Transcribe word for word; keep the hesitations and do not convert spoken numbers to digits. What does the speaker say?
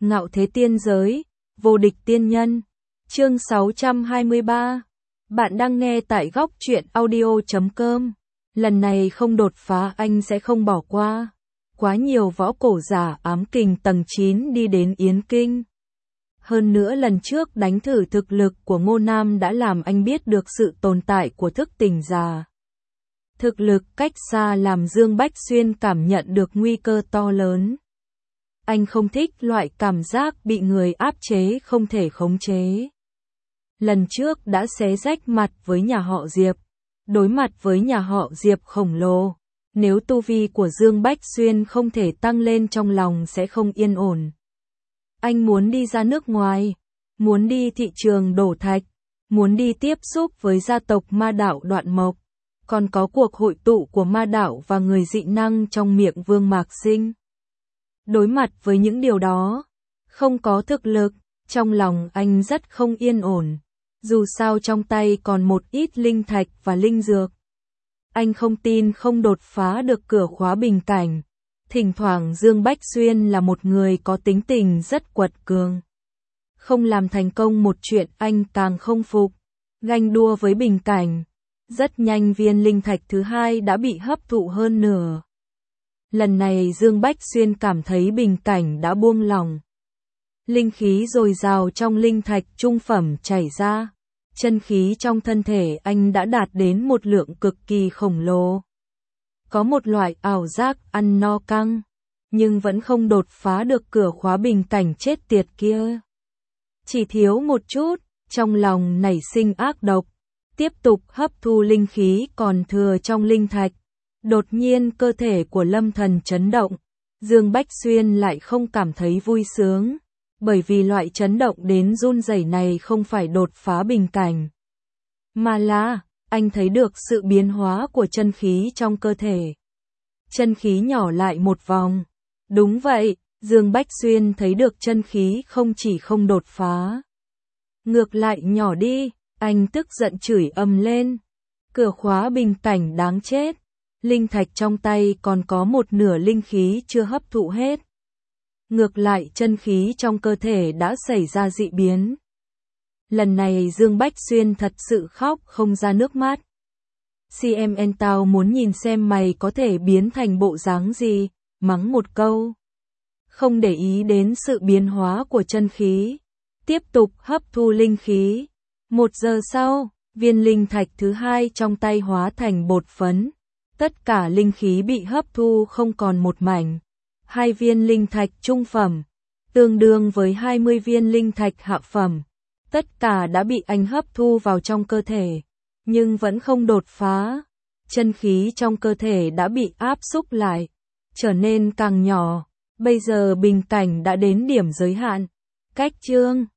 Ngạo thế tiên giới, vô địch tiên nhân. Chương sáu trăm hai mươi ba. Bạn đang nghe tại góc truyện audio chấm com. Lần này không đột phá anh sẽ không bỏ qua. Quá nhiều võ cổ giả ám kình tầng chín đi đến Yến Kinh. Hơn nữa lần trước đánh thử thực lực của Ngô Nam đã làm anh biết được sự tồn tại của thức tỉnh giả. Thực lực cách xa làm Dương Bách Xuyên cảm nhận được nguy cơ to lớn. Anh không thích loại cảm giác bị người áp chế không thể khống chế. Lần trước đã xé rách mặt với nhà họ Diệp, đối mặt với nhà họ Diệp khổng lồ. Nếu tu vi của Dương Bách Xuyên không thể tăng lên trong lòng sẽ không yên ổn. Anh muốn đi ra nước ngoài, muốn đi thị trường đổ thạch, muốn đi tiếp xúc với gia tộc ma đạo Đoạn Mộc, còn có cuộc hội tụ của ma đạo và người dị năng trong miệng Vương Mạc Sinh. Đối mặt với những điều đó, không có thực lực, trong lòng anh rất không yên ổn. Dù sao trong tay còn một ít linh thạch và linh dược. Anh không tin không đột phá được cửa khóa bình cảnh. Thỉnh thoảng Dương Bách Xuyên là một người có tính tình rất quật cường. Không làm thành công một chuyện anh càng không phục. Ganh đua với bình cảnh. Rất nhanh viên linh thạch thứ hai đã bị hấp thụ hơn nửa. Lần này Dương Bách Xuyên cảm thấy bình cảnh đã buông lỏng. Linh khí dồi dào trong linh thạch trung phẩm chảy ra. Chân khí trong thân thể anh đã đạt đến một lượng cực kỳ khổng lồ. Có một loại ảo giác ăn no căng, nhưng vẫn không đột phá được cửa khóa bình cảnh chết tiệt kia. Chỉ thiếu một chút, trong lòng nảy sinh ác độc, tiếp tục hấp thu linh khí còn thừa trong linh thạch. Đột nhiên cơ thể của Lâm Thần chấn động, Dương Bách Xuyên lại không cảm thấy vui sướng, bởi vì loại chấn động đến run rẩy này không phải đột phá bình cảnh, mà là anh thấy được sự biến hóa của chân khí trong cơ thể. Chân khí nhỏ lại một vòng. Đúng vậy, Dương Bách Xuyên thấy được chân khí không chỉ không đột phá, ngược lại nhỏ đi, anh tức giận chửi ầm lên. Cửa khóa bình cảnh đáng chết. Linh thạch trong tay còn có một nửa linh khí chưa hấp thụ hết. Ngược lại chân khí trong cơ thể đã xảy ra dị biến. Lần này Dương Bách Xuyên thật sự khóc không ra nước mắt. xê em en tao muốn nhìn xem mày có thể biến thành bộ dáng gì, mắng một câu. Không để ý đến sự biến hóa của chân khí. Tiếp tục hấp thu linh khí. Một giờ sau, viên linh thạch thứ hai trong tay hóa thành bột phấn. Tất cả linh khí bị hấp thu không còn một mảnh. Hai viên linh thạch trung phẩm, tương đương với hai mươi viên linh thạch hạ phẩm. Tất cả đã bị anh hấp thu vào trong cơ thể, nhưng vẫn không đột phá. Chân khí trong cơ thể đã bị áp xúc lại, trở nên càng nhỏ. Bây giờ bình cảnh đã đến điểm giới hạn. Cách chương